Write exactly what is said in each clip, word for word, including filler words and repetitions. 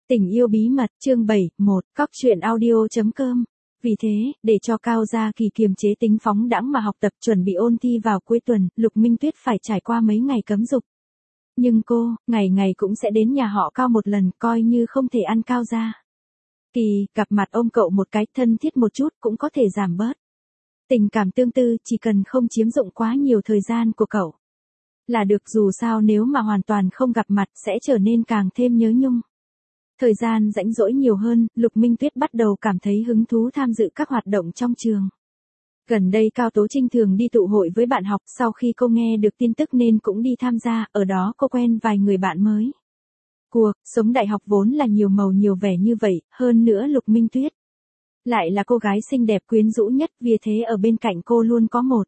Tình yêu bí mật, chương bảy, một, cóc truyện audio chấm com. Vì thế, để cho Cao Gia Kỳ kiềm chế tính phóng đãng mà học tập chuẩn bị ôn thi vào cuối tuần, Lục Minh Tuyết phải trải qua mấy ngày cấm dục. Nhưng cô, ngày ngày cũng sẽ đến nhà họ Cao một lần, coi như không thể ăn Cao Gia Kỳ, gặp mặt ôm cậu một cái, thân thiết một chút cũng có thể giảm bớt tình cảm tương tư, chỉ cần không chiếm dụng quá nhiều thời gian của cậu là được, dù sao nếu mà hoàn toàn không gặp mặt sẽ trở nên càng thêm nhớ nhung. Thời gian rảnh rỗi nhiều hơn, Lục Minh Tuyết bắt đầu cảm thấy hứng thú tham dự các hoạt động trong trường. Gần đây Cao Tố Trinh thường đi tụ hội với bạn học, sau khi cô nghe được tin tức nên cũng đi tham gia, ở đó cô quen vài người bạn mới. Cuộc sống đại học vốn là nhiều màu nhiều vẻ như vậy, hơn nữa Lục Minh Tuyết lại là cô gái xinh đẹp quyến rũ nhất, vì thế ở bên cạnh cô luôn có một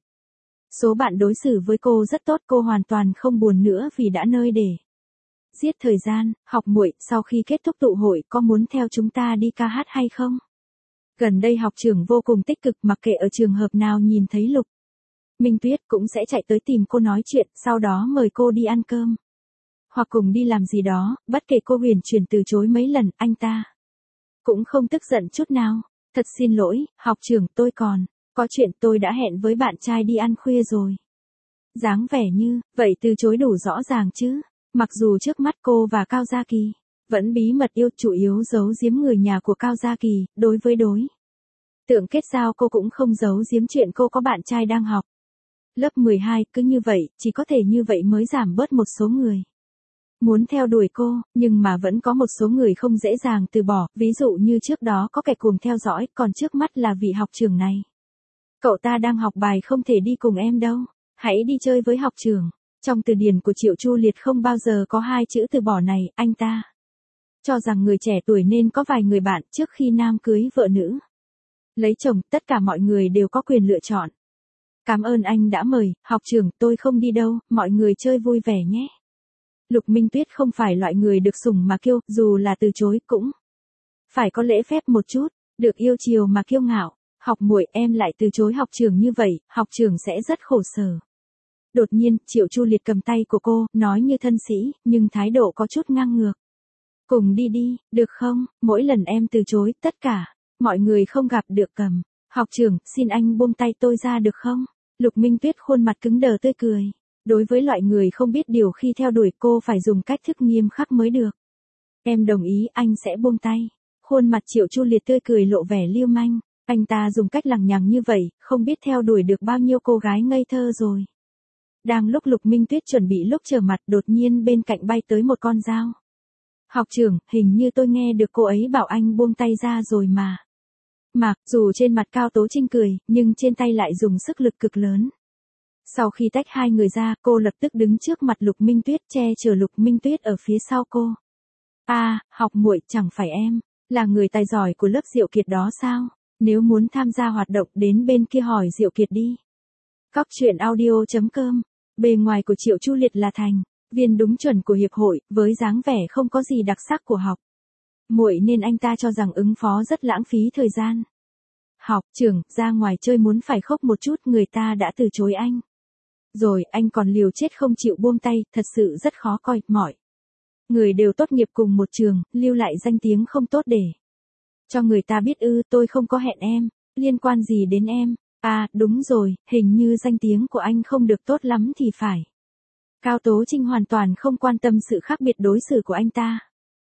số bạn đối xử với cô rất tốt, cô hoàn toàn không buồn nữa vì đã nơi để giết thời gian. Học muội, sau khi kết thúc tụ hội có muốn theo chúng ta đi ca hát hay không? Gần đây học trưởng vô cùng tích cực, mặc kệ ở trường hợp nào nhìn thấy Lục Minh Tuyết cũng sẽ chạy tới tìm cô nói chuyện, sau đó mời cô đi ăn cơm hoặc cùng đi làm gì đó, bất kể cô huyền chuyển từ chối mấy lần, anh ta cũng không tức giận chút nào. Thật xin lỗi, học trưởng, tôi còn có chuyện, tôi đã hẹn với bạn trai đi ăn khuya rồi. Dáng vẻ như vậy từ chối đủ rõ ràng chứ. Mặc dù trước mắt cô và Cao Gia Kỳ vẫn bí mật yêu, chủ yếu giấu giếm người nhà của Cao Gia Kỳ, đối với đối tượng kết giao cô cũng không giấu giếm chuyện cô có bạn trai đang học lớp mười hai, cứ như vậy, chỉ có thể như vậy mới giảm bớt một số người muốn theo đuổi cô, nhưng mà vẫn có một số người không dễ dàng từ bỏ, ví dụ như trước đó có kẻ cuồng theo dõi, còn trước mắt là vị học trưởng này. Cậu ta đang học bài, không thể đi cùng em đâu, hãy đi chơi với học trưởng. Trong từ điển của Triệu Chu Liệt không bao giờ có hai chữ từ bỏ này, anh ta cho rằng người trẻ tuổi nên có vài người bạn trước khi nam cưới vợ nữ lấy chồng, tất cả mọi người đều có quyền lựa chọn. Cảm ơn anh đã mời, học trưởng, tôi không đi đâu, mọi người chơi vui vẻ nhé. Lục Minh Tuyết không phải loại người được sủng mà kiêu, dù là từ chối cũng phải có lễ phép một chút, được yêu chiều mà kiêu ngạo. Học muội, em lại từ chối học trưởng như vậy, học trưởng sẽ rất khổ sở. Đột nhiên, Triệu Chu Liệt cầm tay của cô, nói như thân sĩ, nhưng thái độ có chút ngang ngược. Cùng đi đi, được không? Mỗi lần em từ chối, tất cả mọi người không gặp được cầm. Học trưởng, xin anh buông tay tôi ra được không? Lục Minh Tuyết khuôn mặt cứng đờ tươi cười. Đối với loại người không biết điều khi theo đuổi cô phải dùng cách thức nghiêm khắc mới được. Em đồng ý, anh sẽ buông tay. Khuôn mặt Triệu Chu Liệt tươi cười lộ vẻ lưu manh. Anh ta dùng cách lằng nhằng như vậy, không biết theo đuổi được bao nhiêu cô gái ngây thơ rồi. Đang lúc Lục Minh Tuyết chuẩn bị lúc trở mặt, đột nhiên bên cạnh bay tới một con dao. Học trưởng, hình như tôi nghe được cô ấy bảo anh buông tay ra rồi mà. Mà, dù trên mặt Cao Tố Trinh cười, nhưng trên tay lại dùng sức lực cực lớn. Sau khi tách hai người ra, cô lập tức đứng trước mặt Lục Minh Tuyết, che chở Lục Minh Tuyết ở phía sau cô. A, à, học muội, chẳng phải em là người tài giỏi của lớp Diệu Kiệt đó sao? Nếu muốn tham gia hoạt động đến bên kia hỏi Diệu Kiệt đi. Cóc truyện audio chấm com. Bề ngoài của Triệu Chu Liệt là thành viên đúng chuẩn của hiệp hội, với dáng vẻ không có gì đặc sắc của học muội nên anh ta cho rằng ứng phó rất lãng phí thời gian. Học trưởng, ra ngoài chơi muốn phải khóc một chút, người ta đã từ chối anh rồi, anh còn liều chết không chịu buông tay, thật sự rất khó coi. Mọi người đều tốt nghiệp cùng một trường, lưu lại danh tiếng không tốt để cho người ta biết ư? Tôi không có hẹn em, liên quan gì đến em? À, đúng rồi, hình như danh tiếng của anh không được tốt lắm thì phải. Cao Tố Trinh hoàn toàn không quan tâm sự khác biệt đối xử của anh ta.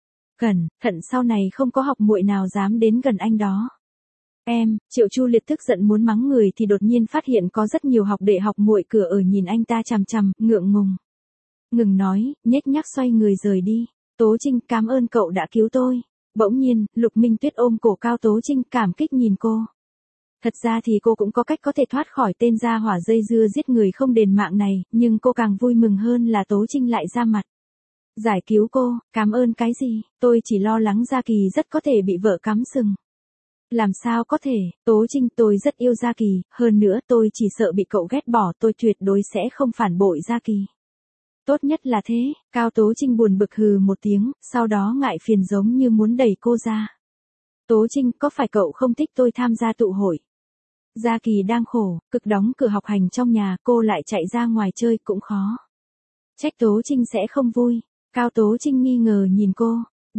Cẩn thận, sau này không có học muội nào dám đến gần anh đó. Em, Triệu Chu Liệt tức giận muốn mắng người thì đột nhiên phát hiện có rất nhiều học đệ học muội cửa ở nhìn anh ta chằm chằm, ngượng ngùng. Ngừng nói, nhếch nhác xoay người rời đi. Tố Trinh, cảm ơn cậu đã cứu tôi. Bỗng nhiên, Lục Minh Tuyết ôm cổ Cao Tố Trinh, cảm kích nhìn cô. Thật ra thì cô cũng có cách có thể thoát khỏi tên gia hỏa dây dưa giết người không đền mạng này, nhưng cô càng vui mừng hơn là Tố Trinh lại ra mặt giải cứu cô. Cảm ơn cái gì, tôi chỉ lo lắng Gia Kỳ rất có thể bị vợ cắm sừng. Làm sao có thể, Tố Trinh, tôi rất yêu Gia Kỳ, hơn nữa tôi chỉ sợ bị cậu ghét bỏ, tôi tuyệt đối sẽ không phản bội Gia Kỳ. Tốt nhất là thế. Cao Tố Trinh buồn bực hừ một tiếng, sau đó ngại phiền giống như muốn đẩy cô ra. Tố Trinh, có phải cậu không thích tôi tham gia tụ hội? Gia Kỳ đang khổ, cực đóng cửa học hành trong nhà, cô lại chạy ra ngoài chơi cũng khó trách Tố Trinh sẽ không vui. Cao Tố Trinh nghi ngờ nhìn cô. Đây,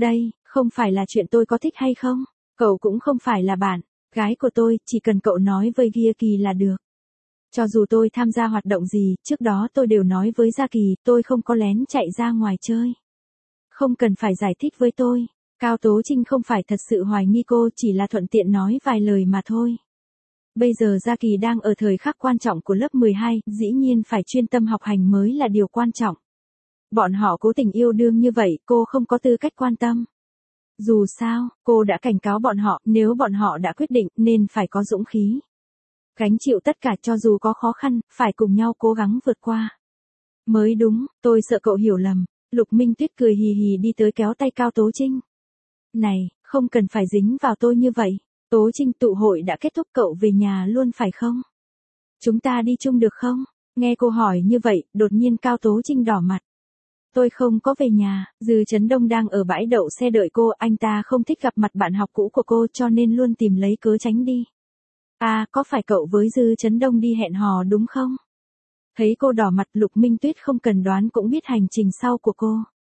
Không phải là chuyện tôi có thích hay không, cậu cũng không phải là bạn gái của tôi, chỉ cần cậu nói với Gia Kỳ là được. Cho dù tôi tham gia hoạt động gì, trước đó tôi đều nói với Gia Kỳ, tôi không có lén chạy ra ngoài chơi. Không cần phải giải thích với tôi. Cao Tố Trinh không phải thật sự hoài nghi cô, chỉ là thuận tiện nói vài lời mà thôi. Bây giờ Gia Kỳ đang ở thời khắc quan trọng của lớp mười hai, dĩ nhiên phải chuyên tâm học hành mới là điều quan trọng. Bọn họ cố tình yêu đương như vậy, cô không có tư cách quan tâm. Dù sao, cô đã cảnh cáo bọn họ, nếu bọn họ đã quyết định, nên phải có dũng khí. Gánh chịu tất cả, cho dù có khó khăn, phải cùng nhau cố gắng vượt qua. Mới đúng, tôi sợ cậu hiểu lầm. Lục Minh Tuyết cười hì hì đi tới kéo tay Cao Tố Trinh. Này, không cần phải dính vào tôi như vậy. Tố Trinh, tụ hội đã kết thúc, cậu về nhà luôn phải không? Chúng ta đi chung được không? Nghe cô hỏi như vậy, đột nhiên Cao Tố Trinh đỏ mặt. Tôi không có về nhà, Dư Chấn Đông đang ở bãi đậu xe đợi cô, anh ta không thích gặp mặt bạn học cũ của cô cho nên luôn tìm lấy cớ tránh đi. À, có phải cậu với Dư Chấn Đông đi hẹn hò đúng không? Thấy cô đỏ mặt, Lục Minh Tuyết không cần đoán cũng biết hành trình sau của cô.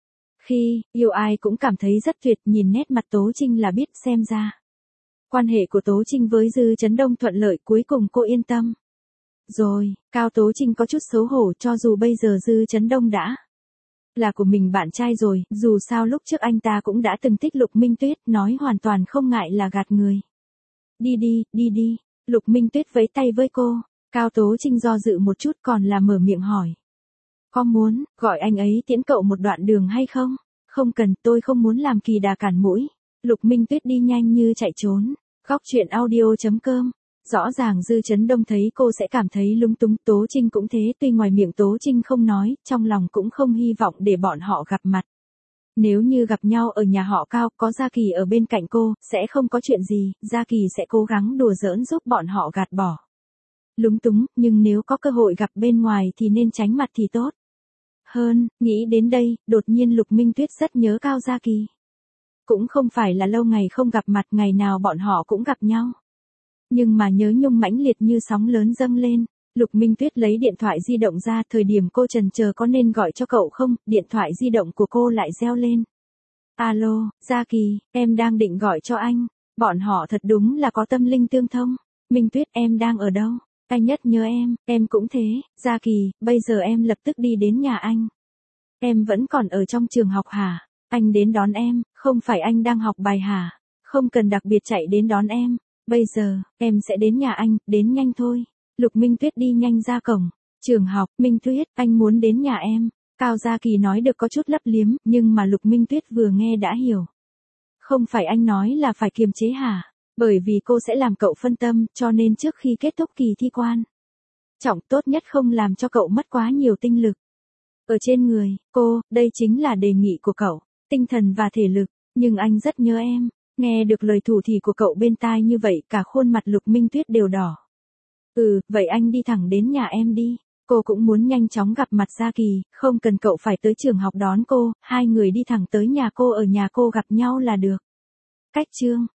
Khi yêu ai cũng cảm thấy rất tuyệt, nhìn nét mặt Tố Trinh là biết, xem ra quan hệ của Tố Trinh với Dư Chấn Đông thuận lợi, cuối cùng cô yên tâm. Rồi, Cao Tố Trinh có chút xấu hổ, cho dù bây giờ Dư Chấn Đông đã là của mình bạn trai rồi, dù sao lúc trước anh ta cũng đã từng thích Lục Minh Tuyết, nói hoàn toàn không ngại là gạt người. Đi đi, đi đi, Lục Minh Tuyết vẫy tay với cô. Cao Tố Trinh do dự một chút còn là mở miệng hỏi. Có muốn, gọi anh ấy tiễn cậu một đoạn đường hay không? Không cần, tôi không muốn làm kỳ đà cản mũi. Lục Minh Tuyết đi nhanh như chạy trốn. Góc truyện audio.com. Rõ ràng Dư Chấn Đông thấy cô sẽ cảm thấy lúng túng, Tố Trinh cũng thế, tuy ngoài miệng Tố Trinh không nói, trong lòng cũng không hy vọng để bọn họ gặp mặt. Nếu như gặp nhau ở nhà họ Cao, có Gia Kỳ ở bên cạnh cô, sẽ không có chuyện gì, Gia Kỳ sẽ cố gắng đùa giỡn giúp bọn họ gạt bỏ. Lúng túng, nhưng nếu có cơ hội gặp bên ngoài thì nên tránh mặt thì tốt. Hơn, nghĩ đến đây, đột nhiên Lục Minh Tuyết rất nhớ Cao Gia Kỳ. Cũng không phải là lâu ngày không gặp mặt, ngày nào bọn họ cũng gặp nhau. Nhưng mà nhớ nhung mãnh liệt như sóng lớn dâng lên. Lục Minh Tuyết lấy điện thoại di động ra, thời điểm cô chần chờ có nên gọi cho cậu không, điện thoại di động của cô lại reo lên. Alo, Gia Kỳ, em đang định gọi cho anh. Bọn họ thật đúng là có tâm linh tương thông. Minh Tuyết, em đang ở đâu? Anh nhất nhớ em, em cũng thế. Gia Kỳ, bây giờ em lập tức đi đến nhà anh. Em vẫn còn ở trong trường học hả? Anh đến đón em, không phải anh đang học bài hả? Không cần đặc biệt chạy đến đón em. Bây giờ, em sẽ đến nhà anh, đến nhanh thôi. Lục Minh Tuyết đi nhanh ra cổng. Trường học, Minh Tuyết, anh muốn đến nhà em. Cao Gia Kỳ nói được có chút lấp liếm, nhưng mà Lục Minh Tuyết vừa nghe đã hiểu. Không phải anh nói là phải kiềm chế hả? Bởi vì cô sẽ làm cậu phân tâm, cho nên trước khi kết thúc kỳ thi quan trọng, tốt nhất không làm cho cậu mất quá nhiều tinh lực ở trên người cô, đây chính là đề nghị của cậu, tinh thần và thể lực, nhưng anh rất nhớ em. Nghe được lời thủ thỉ của cậu bên tai như vậy, cả khuôn mặt Lục Minh Tuyết đều đỏ. Ừ, vậy anh đi thẳng đến nhà em đi. Cô cũng muốn nhanh chóng gặp mặt Gia Kỳ, không cần cậu phải tới trường học đón cô, hai người đi thẳng tới nhà cô, ở nhà cô gặp nhau là được. Cách chương